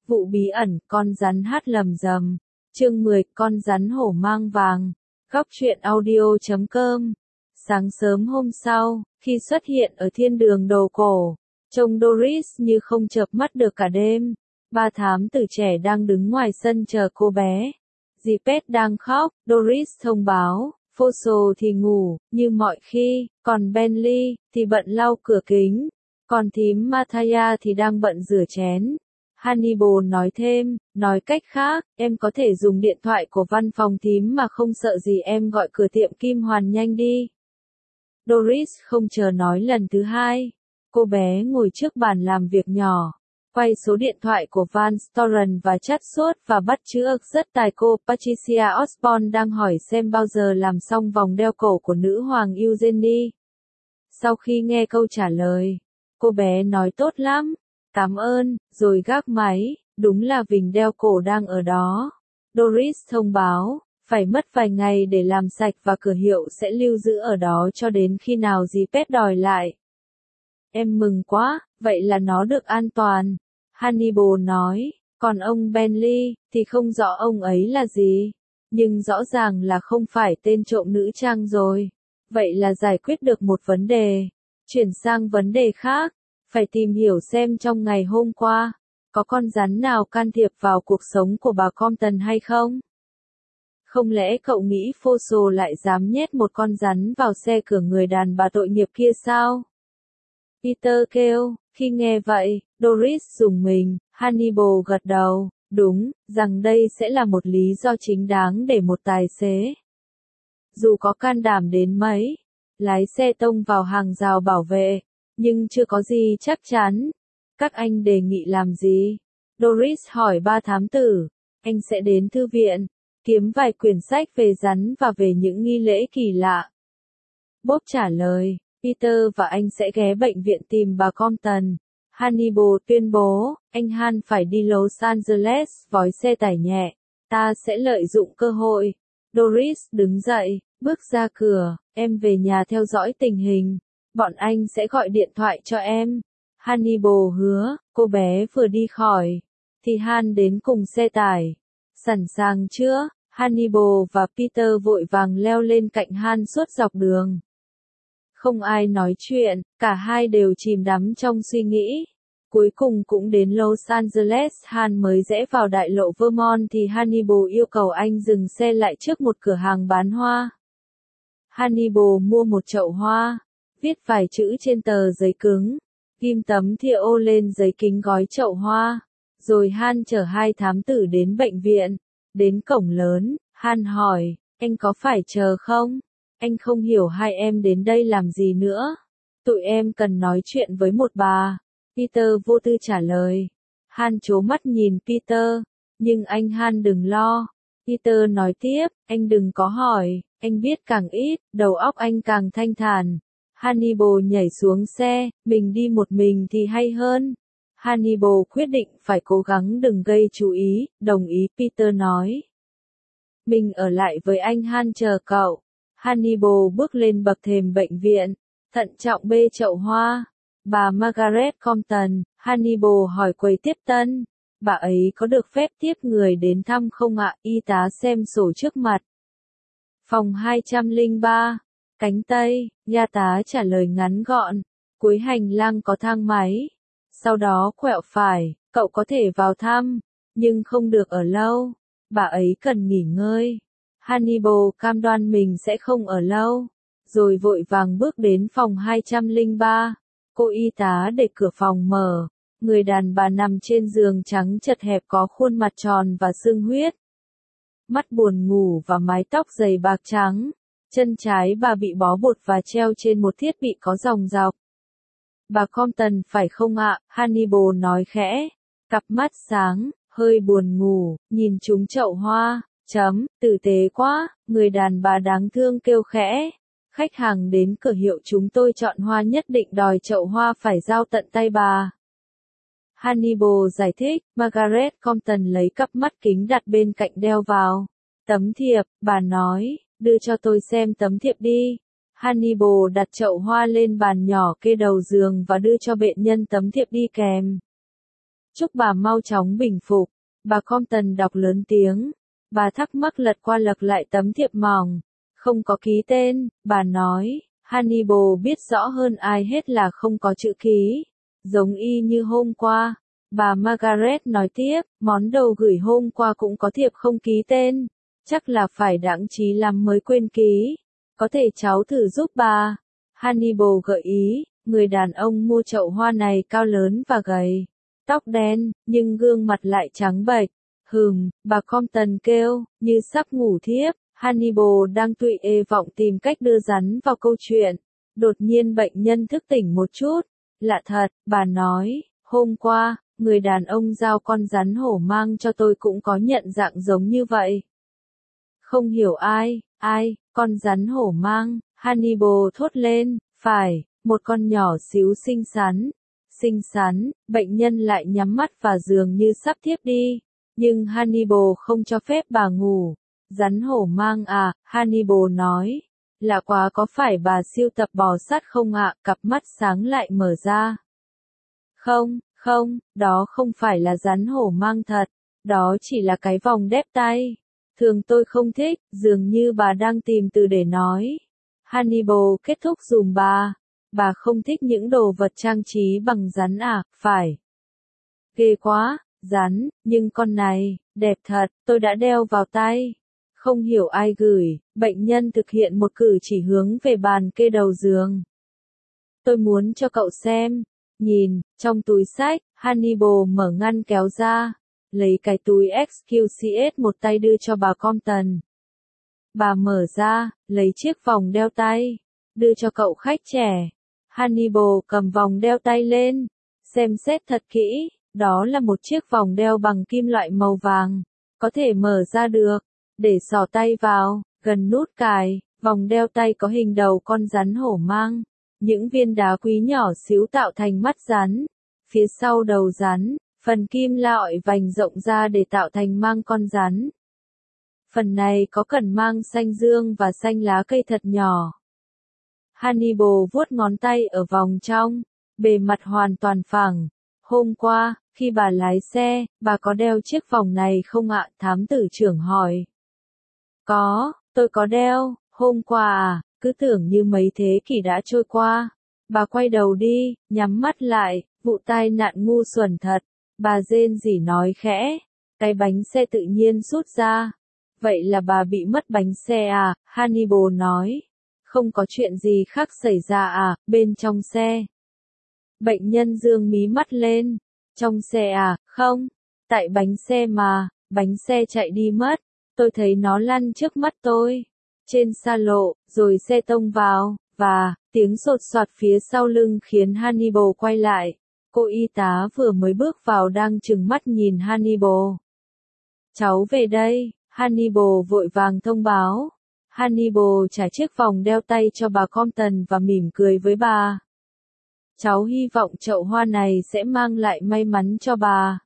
Vụ bí ẩn, con rắn hát lầm rầm. Chương 10, con rắn hổ mang vàng. Góc truyện audio.com. Sáng sớm hôm sau, khi xuất hiện ở thiên đường đồ cổ, trông Doris như không chợp mắt được cả đêm. Ba thám tử trẻ đang đứng ngoài sân chờ cô bé. Jeepet đang khóc, Doris thông báo, Fosso thì ngủ, như mọi khi, còn Bentley thì bận lau cửa kính, còn thím Mathaya thì đang bận rửa chén. Hannibal nói thêm, nói cách khác, em có thể dùng điện thoại của văn phòng thím mà không sợ gì, em gọi cửa tiệm Kim Hoàn nhanh đi. Doris không chờ nói lần thứ hai. Cô bé ngồi trước bàn làm việc nhỏ, quay số điện thoại của Van Storen và chat suốt và bắt chước rất tài. Cô Patricia Osborne đang hỏi xem bao giờ làm xong vòng đeo cổ của nữ hoàng Eugenie. Sau khi nghe câu trả lời, cô bé nói tốt lắm, cảm ơn, rồi gác máy, đúng là vòng đeo cổ đang ở đó. Doris thông báo, phải mất vài ngày để làm sạch và cửa hiệu sẽ lưu giữ ở đó cho đến khi nào Jeepet đòi lại. Em mừng quá, vậy là nó được an toàn. Hannibal nói, còn ông Bentley, thì không rõ ông ấy là gì. Nhưng rõ ràng là không phải tên trộm nữ trang rồi. Vậy là giải quyết được một vấn đề. Chuyển sang vấn đề khác. Phải tìm hiểu xem trong ngày hôm qua, có con rắn nào can thiệp vào cuộc sống của bà Compton hay không? Không lẽ cậu nghĩ Fosso lại dám nhét một con rắn vào xe cửa người đàn bà tội nghiệp kia sao? Peter kêu. Khi nghe vậy, Doris rùng mình. Hannibal gật đầu, đúng, rằng đây sẽ là một lý do chính đáng để một tài xế, dù có can đảm đến mấy, lái xe tông vào hàng rào bảo vệ, nhưng chưa có gì chắc chắn. Các anh đề nghị làm gì? Doris hỏi ba thám tử. Anh sẽ đến thư viện, kiếm vài quyển sách về rắn và về những nghi lễ kỳ lạ. Bob trả lời. Peter và anh sẽ ghé bệnh viện tìm bà Compton. Hannibal tuyên bố, anh Han phải đi Los Angeles vói xe tải nhẹ. Ta sẽ lợi dụng cơ hội. Doris đứng dậy, bước ra cửa, em về nhà theo dõi tình hình. Bọn anh sẽ gọi điện thoại cho em. Hannibal hứa. Cô bé vừa đi khỏi, thì Han đến cùng xe tải. Sẵn sàng chưa? Hannibal và Peter vội vàng leo lên cạnh Han suốt dọc đường. Không ai nói chuyện, cả hai đều chìm đắm trong suy nghĩ. Cuối cùng cũng đến Los Angeles. Han mới rẽ vào đại lộ Vermont thì Hannibal yêu cầu anh dừng xe lại trước một cửa hàng bán hoa. Hannibal mua một chậu hoa, viết vài chữ trên tờ giấy cứng, ghim tấm thìa ô lên giấy kính gói chậu hoa. Rồi Han chở hai thám tử đến bệnh viện. Đến cổng lớn, Han hỏi, anh có phải chờ không? Anh không hiểu hai em đến đây làm gì nữa. Tụi em cần nói chuyện với một bà. Peter vô tư trả lời. Han trố mắt nhìn Peter. Nhưng anh Han đừng lo. Peter nói tiếp, anh đừng có hỏi, anh biết càng ít, đầu óc anh càng thanh thản. Hannibal nhảy xuống xe, mình đi một mình thì hay hơn. Hannibal quyết định phải cố gắng đừng gây chú ý, đồng ý. Peter nói. Mình ở lại với anh Han chờ cậu. Hannibal bước lên bậc thềm bệnh viện, thận trọng bê chậu hoa. Bà Margaret Compton, Hannibal hỏi quầy tiếp tân. Bà ấy có được phép tiếp người đến thăm không ạ? Y tá xem sổ trước mặt. Phòng 203, cánh Tây, nha tá trả lời ngắn gọn. Cuối hành lang có thang máy. Sau đó quẹo phải, cậu có thể vào thăm, nhưng không được ở lâu. Bà ấy cần nghỉ ngơi. Hannibal cam đoan mình sẽ không ở lâu, rồi vội vàng bước đến phòng 203. Cô y tá để cửa phòng mở. Người đàn bà nằm trên giường trắng chật hẹp có khuôn mặt tròn và sưng huyết. Mắt buồn ngủ và mái tóc dày bạc trắng. Chân trái bà bị bó bột và treo trên một thiết bị có dòng dọc. Bà Compton phải không ạ? Hannibal nói khẽ. Cặp mắt sáng, hơi buồn ngủ, nhìn trúng chậu hoa. Tử tế quá, người đàn bà đáng thương kêu khẽ. Khách hàng đến cửa hiệu chúng tôi chọn hoa nhất định đòi chậu hoa phải giao tận tay bà. Hannibal giải thích. Margaret Compton lấy cặp mắt kính đặt bên cạnh đeo vào. Tấm thiệp, bà nói, đưa cho tôi xem tấm thiệp đi. Hannibal đặt chậu hoa lên bàn nhỏ kê đầu giường và đưa cho bệnh nhân tấm thiệp đi kèm. Chúc bà mau chóng bình phục. Bà Compton đọc lớn tiếng. Bà thắc mắc lật qua lật lại tấm thiệp mỏng. Không có ký tên, bà nói. Hannibal biết rõ hơn ai hết là không có chữ ký. Giống y như hôm qua. Bà Margaret nói tiếp, món đồ gửi hôm qua cũng có thiệp không ký tên. Chắc là phải đãng trí lắm mới quên ký. Có thể cháu thử giúp bà. Hannibal gợi ý, người đàn ông mua chậu hoa này cao lớn và gầy. Tóc đen, nhưng gương mặt lại trắng bệch. Bà Compton kêu, như sắp ngủ thiếp. Hannibal đang tụy vọng tìm cách đưa rắn vào câu chuyện. Đột nhiên bệnh nhân thức tỉnh một chút. Lạ thật, bà nói, hôm qua, người đàn ông giao con rắn hổ mang cho tôi cũng có nhận dạng giống như vậy. Không hiểu ai, con rắn hổ mang, Hannibal thốt lên, phải, một con nhỏ xíu xinh xắn, bệnh nhân lại nhắm mắt và dường như sắp thiếp đi. Nhưng Hannibal không cho phép bà ngủ. Rắn hổ mang à, Hannibal nói. Lạ quá, có phải bà sưu tập bò sát không ạ? Cặp mắt sáng lại mở ra. Không, đó không phải là rắn hổ mang thật. Đó chỉ là cái vòng đeo tay. Thường tôi không thích, dường như bà đang tìm từ để nói. Hannibal kết thúc dùm bà. Bà không thích những đồ vật trang trí bằng rắn à, phải. Ghê quá, rắn, nhưng con này, đẹp thật, tôi đã đeo vào tay. Không hiểu ai gửi, bệnh nhân thực hiện một cử chỉ hướng về bàn kê đầu giường. Tôi muốn cho cậu xem. Nhìn, trong túi sách, Hannibal mở ngăn kéo ra. Lấy cái túi XQCS một tay đưa cho bà Compton. Bà mở ra, lấy chiếc vòng đeo tay. Đưa cho cậu khách trẻ. Hannibal cầm vòng đeo tay lên. Xem xét thật kỹ, đó là một chiếc vòng đeo bằng kim loại màu vàng. Có thể mở ra được. Để xỏ tay vào, gần nút cài, vòng đeo tay có hình đầu con rắn hổ mang. Những viên đá quý nhỏ xíu tạo thành mắt rắn. Phía sau đầu rắn, phần kim loại vành rộng ra để tạo thành mang con rắn. Phần này có cần mang xanh dương và xanh lá cây thật nhỏ. Hannibal vuốt ngón tay ở vòng trong, bề mặt hoàn toàn phẳng. Hôm qua, khi bà lái xe, bà có đeo chiếc vòng này không ạ? Thám tử trưởng hỏi. Có, tôi có đeo, hôm qua à, cứ tưởng như mấy thế kỷ đã trôi qua. Bà quay đầu đi, nhắm mắt lại, vụ tai nạn ngu xuẩn thật. Bà rên rỉ nói khẽ, cái bánh xe tự nhiên rút ra. Vậy là bà bị mất bánh xe à? Hannibal nói. Không có chuyện gì khác xảy ra à, bên trong xe. Bệnh nhân dương mí mắt lên. Trong xe à, không. Tại bánh xe mà, bánh xe chạy đi mất. Tôi thấy nó lăn trước mắt tôi. Trên xa lộ, rồi xe tông vào, và, tiếng sột soạt phía sau lưng khiến Hannibal quay lại. Cô y tá vừa mới bước vào đang trừng mắt nhìn Hannibal. Cháu về đây, Hannibal vội vàng thông báo. Hannibal trả chiếc vòng đeo tay cho bà Compton và mỉm cười với bà. Cháu hy vọng chậu hoa này sẽ mang lại may mắn cho bà.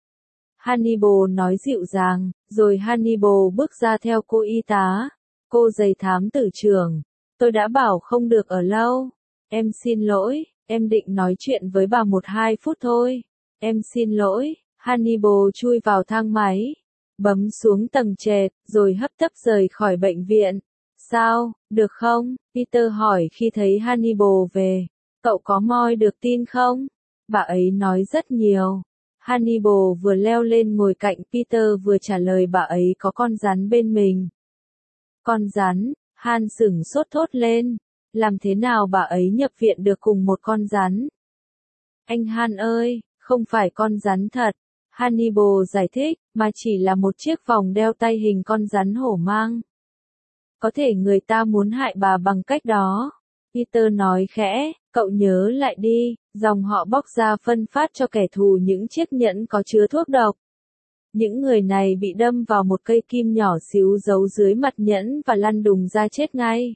Hannibal nói dịu dàng, rồi Hannibal bước ra theo cô y tá. Cô giày thám tử trưởng. Tôi đã bảo không được ở lâu. Em xin lỗi, em định nói chuyện với bà 1-2 phút thôi. Em xin lỗi. Hannibal chui vào thang máy. Bấm xuống tầng trệt, rồi hấp tấp rời khỏi bệnh viện. Sao, được không? Peter hỏi khi thấy Hannibal về. Cậu có moi được tin không? Bà ấy nói rất nhiều. Hannibal vừa leo lên ngồi cạnh Peter vừa trả lời bà ấy có con rắn bên mình. Con rắn, Han sửng sốt thốt lên. Làm thế nào bà ấy nhập viện được cùng một con rắn? Anh Han ơi, không phải con rắn thật. Hannibal giải thích, mà chỉ là một chiếc vòng đeo tay hình con rắn hổ mang. Có thể người ta muốn hại bà bằng cách đó. Peter nói khẽ, cậu nhớ lại đi, dòng họ bóc ra phân phát cho kẻ thù những chiếc nhẫn có chứa thuốc độc. Những người này bị đâm vào một cây kim nhỏ xíu giấu dưới mặt nhẫn và lăn đùng ra chết ngay.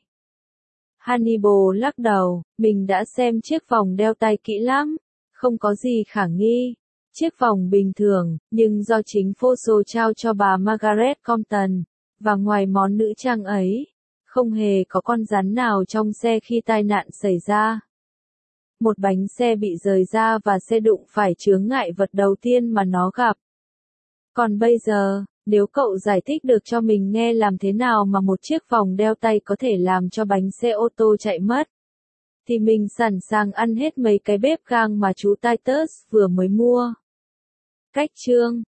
Hannibal lắc đầu, mình đã xem chiếc vòng đeo tay kỹ lắm, không có gì khả nghi. Chiếc vòng bình thường, nhưng do chính Fosso trao cho bà Margaret Compton, và ngoài món nữ trang ấy, không hề có con rắn nào trong xe khi tai nạn xảy ra. một bánh xe bị rời ra và xe đụng phải chướng ngại vật đầu tiên mà nó gặp. Còn bây giờ, nếu cậu giải thích được cho mình nghe làm thế nào mà một chiếc vòng đeo tay có thể làm cho bánh xe ô tô chạy mất, thì mình sẵn sàng ăn hết mấy cái bếp gang mà chú Titus vừa mới mua. Cách chương